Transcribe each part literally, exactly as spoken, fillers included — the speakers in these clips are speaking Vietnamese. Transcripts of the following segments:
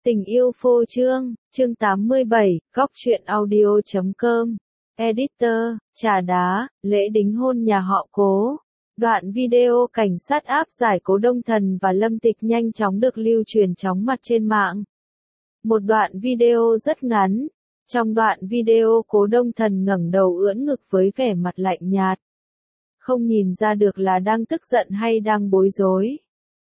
Tình yêu phô trương, chương tám mươi bảy, góc truyện audio chấm com. Editor, trà đá, lễ đính hôn nhà họ Cố. Đoạn video cảnh sát áp giải Cố Đông Thần và Lâm Tịch nhanh chóng được lưu truyền chóng mặt trên mạng. Một đoạn video rất ngắn. Trong đoạn video Cố Đông Thần ngẩng đầu ưỡn ngực với vẻ mặt lạnh nhạt. Không nhìn ra được là đang tức giận hay đang bối rối.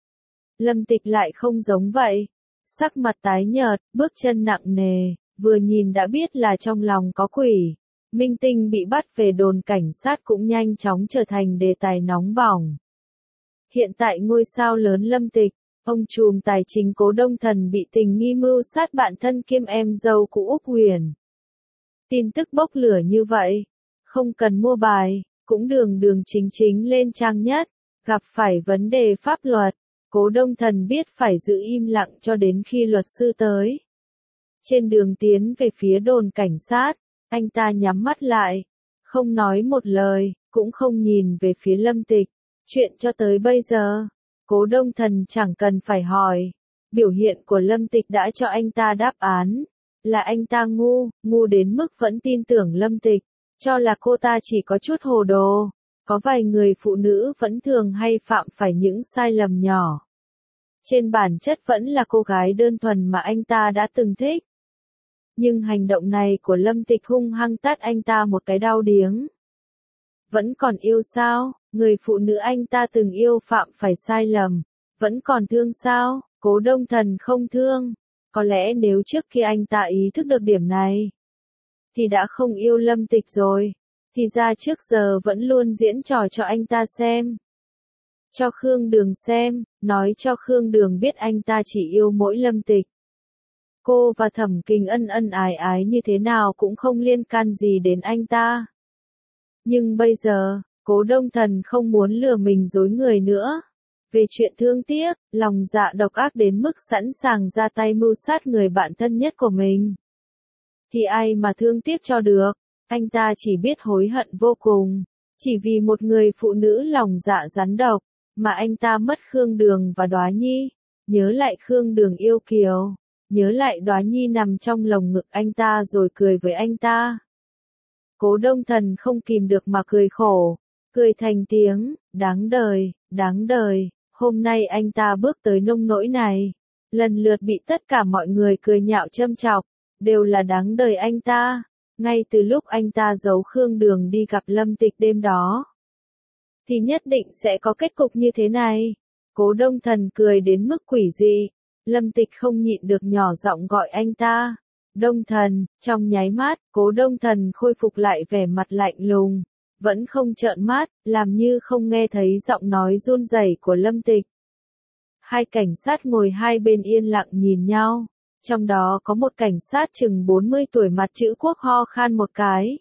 Lâm Tịch lại không giống vậy. Sắc mặt tái nhợt, bước chân nặng nề, vừa nhìn đã biết là trong lòng có quỷ. Minh Tinh bị bắt về đồn cảnh sát cũng nhanh chóng trở thành đề tài nóng bỏng. Hiện tại ngôi sao lớn Lâm Tịch, ông trùm tài chính Cố Đông Thần bị tình nghi mưu sát bạn thân kiêm em dâu của Úc Huyền. Tin tức bốc lửa như vậy, không cần mua bài, cũng đường đường chính chính lên trang nhất, gặp phải vấn đề pháp luật. Cố Đông Thần biết phải giữ im lặng cho đến khi luật sư tới. Trên đường tiến về phía đồn cảnh sát, anh ta nhắm mắt lại, không nói một lời, cũng không nhìn về phía Lâm Tịch. Chuyện cho tới bây giờ, Cố Đông Thần chẳng cần phải hỏi. Biểu hiện của Lâm Tịch đã cho anh ta đáp án. Là anh ta ngu, ngu đến mức vẫn tin tưởng Lâm Tịch, cho là cô ta chỉ có chút hồ đồ. Có vài người phụ nữ vẫn thường hay phạm phải những sai lầm nhỏ. Trên bản chất vẫn là cô gái đơn thuần mà anh ta đã từng thích. Nhưng hành động này của Lâm Tịch hung hăng tát anh ta một cái đau điếng. Vẫn còn yêu sao? Người phụ nữ anh ta từng yêu phạm phải sai lầm. Vẫn còn thương sao? Cố Đông Thần không thương. Có lẽ nếu trước khi anh ta ý thức được điểm này, thì đã không yêu Lâm Tịch rồi. Thì ra trước giờ vẫn luôn diễn trò cho anh ta xem. Cho Khương Đường xem, nói cho Khương Đường biết anh ta chỉ yêu mỗi Lâm Tịch. Cô và Thẩm Kình ân ân ái ái như thế nào cũng không liên can gì đến anh ta. Nhưng bây giờ, Cố Đông Thần không muốn lừa mình dối người nữa. Về chuyện thương tiếc, lòng dạ độc ác đến mức sẵn sàng ra tay mưu sát người bạn thân nhất của mình. Thì ai mà thương tiếc cho được, anh ta chỉ biết hối hận vô cùng. Chỉ vì một người phụ nữ lòng dạ rắn độc, mà anh ta mất Khương Đường và Đóa Nhi. Nhớ lại Khương Đường yêu kiều, nhớ lại Đóa Nhi nằm trong lồng ngực anh ta rồi cười với anh ta. Cố Đông Thần không kìm được mà cười khổ, cười thành tiếng, đáng đời, đáng đời, hôm nay anh ta bước tới nông nỗi này. Lần lượt bị tất cả mọi người cười nhạo châm chọc, đều là đáng đời anh ta. Ngay từ lúc anh ta giấu Khương Đường đi gặp Lâm Tịch đêm đó, thì nhất định sẽ có kết cục như thế này. Cố Đông Thần cười đến mức quỷ dị. Lâm Tịch không nhịn được nhỏ giọng gọi anh ta. Đông Thần, trong nháy mắt, Cố Đông Thần khôi phục lại vẻ mặt lạnh lùng. Vẫn không trợn mắt, làm như không nghe thấy giọng nói run rẩy của Lâm Tịch. Hai cảnh sát ngồi hai bên yên lặng nhìn nhau. Trong đó có một cảnh sát chừng bốn mươi tuổi mặt chữ quốc ho khan một cái.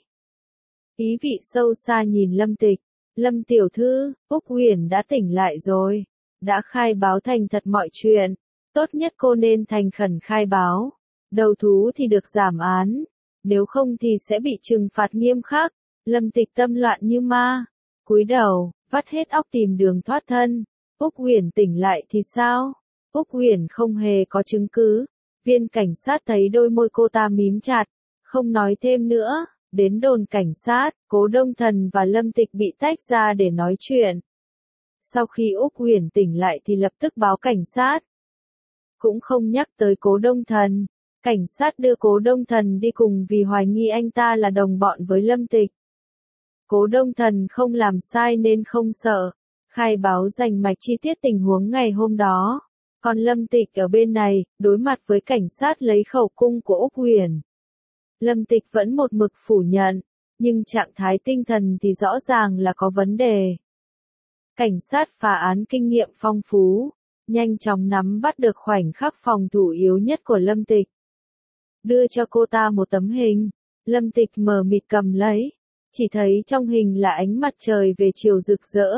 Ý vị sâu xa nhìn Lâm Tịch. Lâm tiểu thư, Úc Huyền đã tỉnh lại rồi. Đã khai báo thành thật mọi chuyện. Tốt nhất cô nên thành khẩn khai báo. Đầu thú thì được giảm án. Nếu không thì sẽ bị trừng phạt nghiêm khắc. Lâm Tịch tâm loạn như ma. Cúi đầu, vắt hết óc tìm đường thoát thân. Úc Huyền tỉnh lại thì sao? Úc Huyền không hề có chứng cứ. Viên cảnh sát thấy đôi môi cô ta mím chặt. Không nói thêm nữa. Đến đồn cảnh sát, Cố Đông Thần và Lâm Tịch bị tách ra để nói chuyện. Sau khi Úc Huyền tỉnh lại thì lập tức báo cảnh sát. Cũng không nhắc tới Cố Đông Thần. Cảnh sát đưa Cố Đông Thần đi cùng vì hoài nghi anh ta là đồng bọn với Lâm Tịch. Cố Đông Thần không làm sai nên không sợ. Khai báo rành mạch chi tiết tình huống ngày hôm đó. Còn Lâm Tịch ở bên này, đối mặt với cảnh sát lấy khẩu cung của Úc Huyền. Lâm Tịch vẫn một mực phủ nhận, nhưng trạng thái tinh thần thì rõ ràng là có vấn đề. Cảnh sát phá án kinh nghiệm phong phú, nhanh chóng nắm bắt được khoảnh khắc phòng thủ yếu nhất của Lâm Tịch. Đưa cho cô ta một tấm hình, Lâm Tịch mờ mịt cầm lấy, chỉ thấy trong hình là ánh mặt trời về chiều rực rỡ.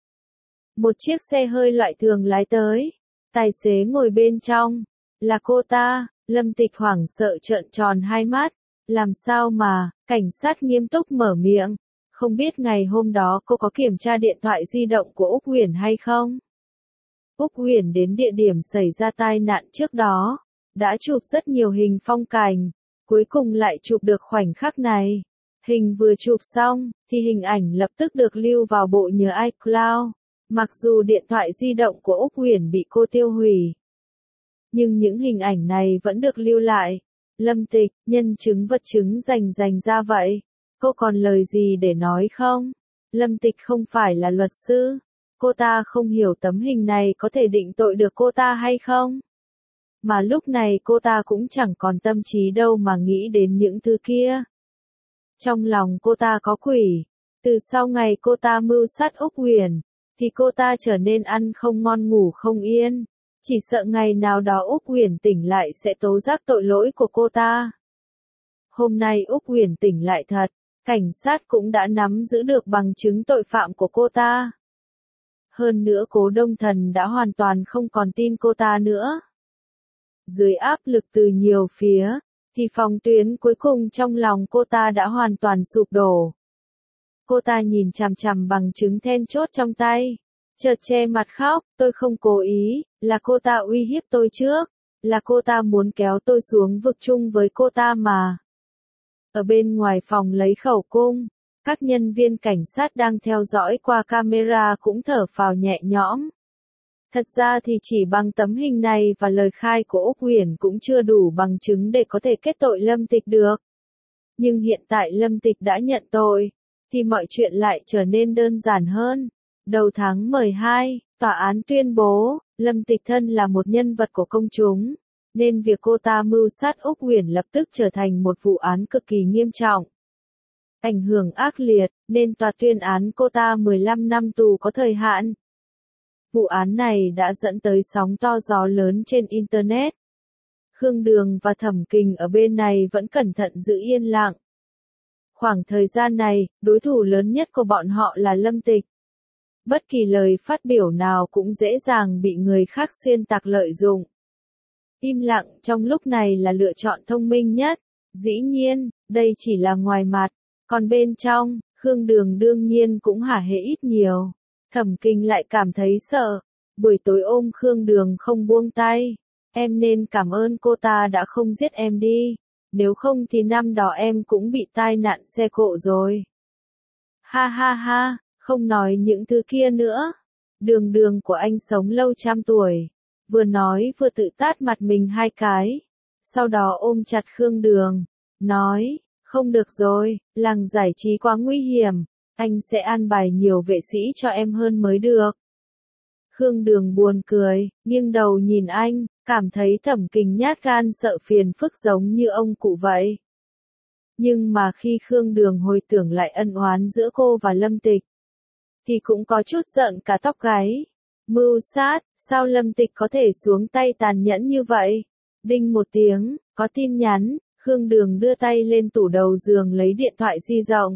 Một chiếc xe hơi loại thường lái tới, tài xế ngồi bên trong, là cô ta. Lâm Tịch hoảng sợ trợn tròn hai mắt. Làm sao mà, cảnh sát nghiêm túc mở miệng, không biết ngày hôm đó cô có kiểm tra điện thoại di động của Úc Huyền hay không? Úc Huyền đến địa điểm xảy ra tai nạn trước đó, đã chụp rất nhiều hình phong cảnh, cuối cùng lại chụp được khoảnh khắc này. Hình vừa chụp xong, thì hình ảnh lập tức được lưu vào bộ nhớ iCloud. Mặc dù điện thoại di động của Úc Huyền bị cô tiêu hủy, nhưng những hình ảnh này vẫn được lưu lại. Lâm Tịch, nhân chứng vật chứng rành rành ra vậy. Cô còn lời gì để nói không? Lâm Tịch không phải là luật sư. Cô ta không hiểu tấm hình này có thể định tội được cô ta hay không. Mà lúc này cô ta cũng chẳng còn tâm trí đâu mà nghĩ đến những thứ kia. Trong lòng cô ta có quỷ. Từ sau ngày cô ta mưu sát Úc Huyền, thì cô ta trở nên ăn không ngon ngủ không yên. Chỉ sợ ngày nào đó Úc Huyền tỉnh lại sẽ tố giác tội lỗi của cô ta. Hôm nay Úc Huyền tỉnh lại thật, cảnh sát cũng đã nắm giữ được bằng chứng tội phạm của cô ta. Hơn nữa Cố Đông Thần đã hoàn toàn không còn tin cô ta nữa. Dưới áp lực từ nhiều phía, thì phòng tuyến cuối cùng trong lòng cô ta đã hoàn toàn sụp đổ. Cô ta nhìn chằm chằm bằng chứng then chốt trong tay, chợt che mặt khóc, tôi không cố ý, là cô ta uy hiếp tôi trước, là cô ta muốn kéo tôi xuống vực chung với cô ta mà. Ở bên ngoài phòng lấy khẩu cung, các nhân viên cảnh sát đang theo dõi qua camera cũng thở phào nhẹ nhõm. Thật ra thì chỉ bằng tấm hình này và lời khai của Úc Huyền cũng chưa đủ bằng chứng để có thể kết tội Lâm Tịch được. Nhưng hiện tại Lâm Tịch đã nhận tội, thì mọi chuyện lại trở nên đơn giản hơn. Đầu tháng mười hai, tòa án tuyên bố, Lâm Tịch thân là một nhân vật của công chúng, nên việc cô ta mưu sát Úc Huyền lập tức trở thành một vụ án cực kỳ nghiêm trọng. Ảnh hưởng ác liệt, nên tòa tuyên án cô ta mười lăm năm tù có thời hạn. Vụ án này đã dẫn tới sóng to gió lớn trên Internet. Khương Đường và Thẩm Kình ở bên này vẫn cẩn thận giữ yên lặng. Khoảng thời gian này, đối thủ lớn nhất của bọn họ là Lâm Tịch. Bất kỳ lời phát biểu nào cũng dễ dàng bị người khác xuyên tạc lợi dụng. Im lặng trong lúc này là lựa chọn thông minh nhất. Dĩ nhiên, đây chỉ là ngoài mặt, còn bên trong, Khương Đường đương nhiên cũng hả hê ít nhiều. Thẩm Kình lại cảm thấy sợ. Buổi tối ôm Khương Đường không buông tay. Em nên cảm ơn cô ta đã không giết em đi. Nếu không thì năm đó em cũng bị tai nạn xe cộ rồi. Ha ha ha, không nói những thứ kia nữa. Đường Đường của anh sống lâu trăm tuổi. Vừa nói vừa tự tát mặt mình hai cái. Sau đó ôm chặt Khương Đường. Nói, không được rồi, làng giải trí quá nguy hiểm. Anh sẽ an bài nhiều vệ sĩ cho em hơn mới được. Khương Đường buồn cười, nghiêng đầu nhìn anh, cảm thấy Thẩm Kình nhát gan sợ phiền phức giống như ông cụ vậy. Nhưng mà khi Khương Đường hồi tưởng lại ân oán giữa cô và Lâm Tịch, thì cũng có chút giận cả tóc gáy. Mưu sát, sao Lâm Tịch có thể xuống tay tàn nhẫn như vậy? Đinh một tiếng, có tin nhắn, Khương Đường đưa tay lên tủ đầu giường lấy điện thoại di động.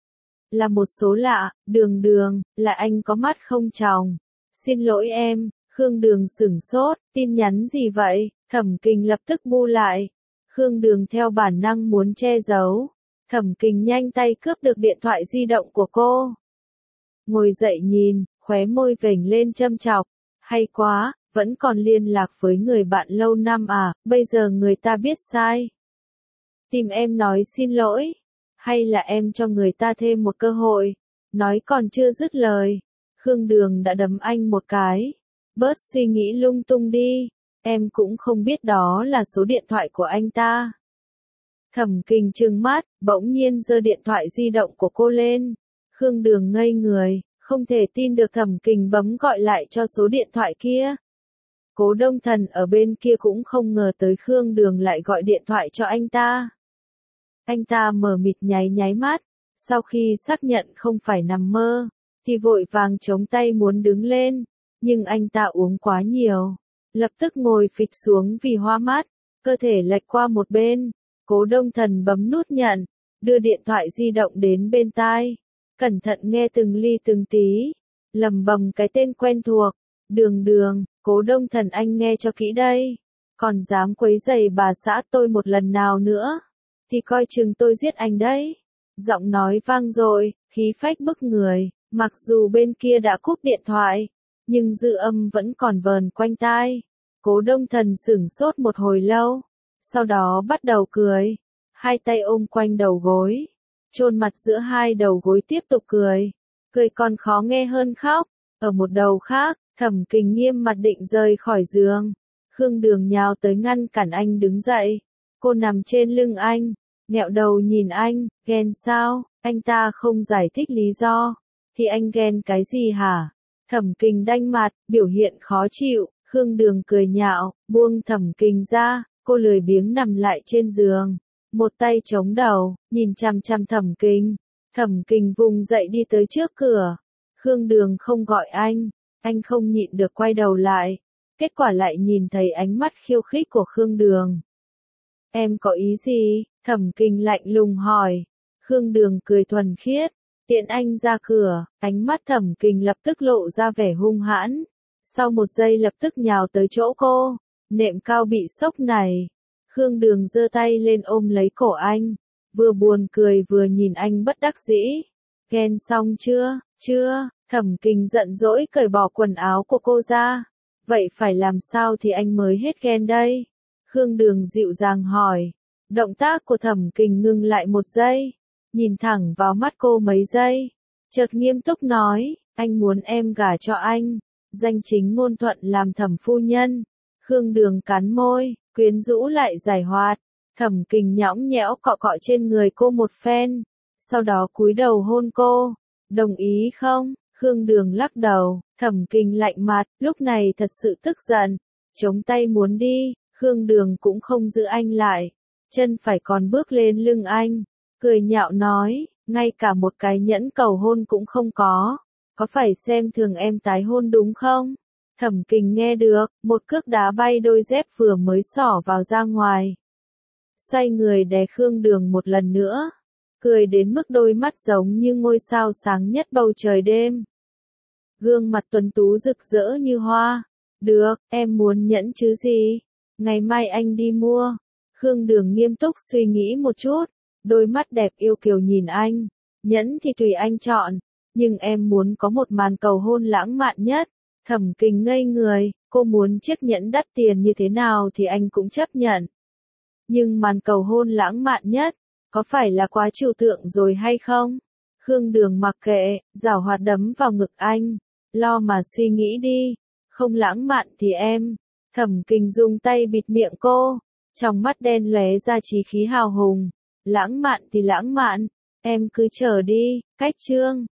Là một số lạ, Đường Đường, là anh có mắt không tròng. Xin lỗi em, Khương Đường sửng sốt, tin nhắn gì vậy? Thẩm Kình lập tức bu lại. Khương Đường theo bản năng muốn che giấu. Thẩm Kình nhanh tay cướp được điện thoại di động của cô. Ngồi dậy nhìn, khóe môi vểnh lên châm chọc. Hay quá, vẫn còn liên lạc với người bạn lâu năm à, bây giờ người ta biết sai. Tìm em nói xin lỗi. Hay là em cho người ta thêm một cơ hội? Nói còn chưa dứt lời. Khương Đường đã đấm anh một cái. Bớt suy nghĩ lung tung đi. Em cũng không biết đó là số điện thoại của anh ta. Thẩm Kình trừng mắt, bỗng nhiên giơ điện thoại di động của cô lên. Khương Đường ngây người, không thể tin được Thẩm Kình bấm gọi lại cho số điện thoại kia. Cố Đông Thần ở bên kia cũng không ngờ tới Khương Đường lại gọi điện thoại cho anh ta. Anh ta mờ mịt nháy nháy mắt, sau khi xác nhận không phải nằm mơ, thì vội vàng chống tay muốn đứng lên, nhưng anh ta uống quá nhiều, lập tức ngồi phịch xuống vì hoa mắt, cơ thể lệch qua một bên. Cố Đông Thần bấm nút nhận, đưa điện thoại di động đến bên tai, cẩn thận nghe từng ly từng tí, lẩm bẩm cái tên quen thuộc, Đường Đường. Cố Đông Thần anh nghe cho kỹ đây, còn dám quấy rầy bà xã tôi một lần nào nữa, thì coi chừng tôi giết anh đấy. Giọng nói vang dội, khí phách bức người, mặc dù bên kia đã cúp điện thoại, nhưng dư âm vẫn còn vờn quanh tai. Cố Đông Thần sửng sốt một hồi lâu, sau đó bắt đầu cười, hai tay ôm quanh đầu gối, chôn mặt giữa hai đầu gối tiếp tục cười, cười còn khó nghe hơn khóc. Ở một đầu khác, Thẩm Kình nghiêm mặt định rời khỏi giường, Khương Đường nhào tới ngăn cản anh đứng dậy, cô nằm trên lưng anh, nghẹo đầu nhìn anh, ghen sao, anh ta không giải thích lý do, thì anh ghen cái gì hả? Thẩm Kình đanh mặt, biểu hiện khó chịu, Khương Đường cười nhạo, buông Thẩm Kình ra, cô lười biếng nằm lại trên giường, một tay chống đầu, nhìn chằm chằm Thẩm Kình. Thẩm Kình vùng dậy đi tới trước cửa, Khương Đường không gọi anh, anh không nhịn được quay đầu lại, kết quả lại nhìn thấy ánh mắt khiêu khích của Khương Đường. Em có ý gì? Thẩm Kình lạnh lùng hỏi. Khương Đường cười thuần khiết, tiện anh ra cửa, ánh mắt Thẩm Kình lập tức lộ ra vẻ hung hãn, sau một giây lập tức nhào tới chỗ cô, nệm cao bị sốc này. Khương Đường giơ tay lên ôm lấy cổ anh, vừa buồn cười vừa nhìn anh bất đắc dĩ. Ghen xong chưa? Chưa. Thẩm Kình giận dỗi cởi bỏ quần áo của cô ra. Vậy phải làm sao thì anh mới hết ghen đây? Khương Đường dịu dàng hỏi. Động tác của Thẩm Kình ngừng lại một giây, nhìn thẳng vào mắt cô mấy giây, chợt nghiêm túc nói, anh muốn em gả cho anh, danh chính ngôn thuận làm thẩm phu nhân. Khương Đường cắn môi, quyến rũ lại giải hoạt. Thẩm Kình nhõng nhẽo cọ cọ trên người cô một phen, sau đó cúi đầu hôn cô. Đồng ý không? Khương Đường lắc đầu. Thẩm Kình lạnh mặt, lúc này thật sự tức giận, chống tay muốn đi. Khương Đường cũng không giữ anh lại, chân phải còn bước lên lưng anh, cười nhạo nói, ngay cả một cái nhẫn cầu hôn cũng không có, có phải xem thường em tái hôn đúng không? Thẩm Kình nghe được, một cước đá bay đôi dép vừa mới xỏ vào ra ngoài. Xoay người đè Khương Đường một lần nữa, cười đến mức đôi mắt giống như ngôi sao sáng nhất bầu trời đêm. Gương mặt tuấn tú rực rỡ như hoa. Được, em muốn nhẫn chứ gì? Ngày mai anh đi mua. Khương Đường nghiêm túc suy nghĩ một chút, đôi mắt đẹp yêu kiều nhìn anh. Nhẫn thì tùy anh chọn, nhưng em muốn có một màn cầu hôn lãng mạn nhất. Thẩm Kình ngây người, cô muốn chiếc nhẫn đắt tiền như thế nào thì anh cũng chấp nhận. Nhưng màn cầu hôn lãng mạn nhất, có phải là quá trừu tượng rồi hay không? Khương Đường mặc kệ, giảo hoạt đấm vào ngực anh. Lo mà suy nghĩ đi, không lãng mạn thì em. Thẩm Kình dùng tay bịt miệng cô, trong mắt đen lóe ra chí khí hào hùng. Lãng mạn thì lãng mạn, em cứ chờ đi. Cách chương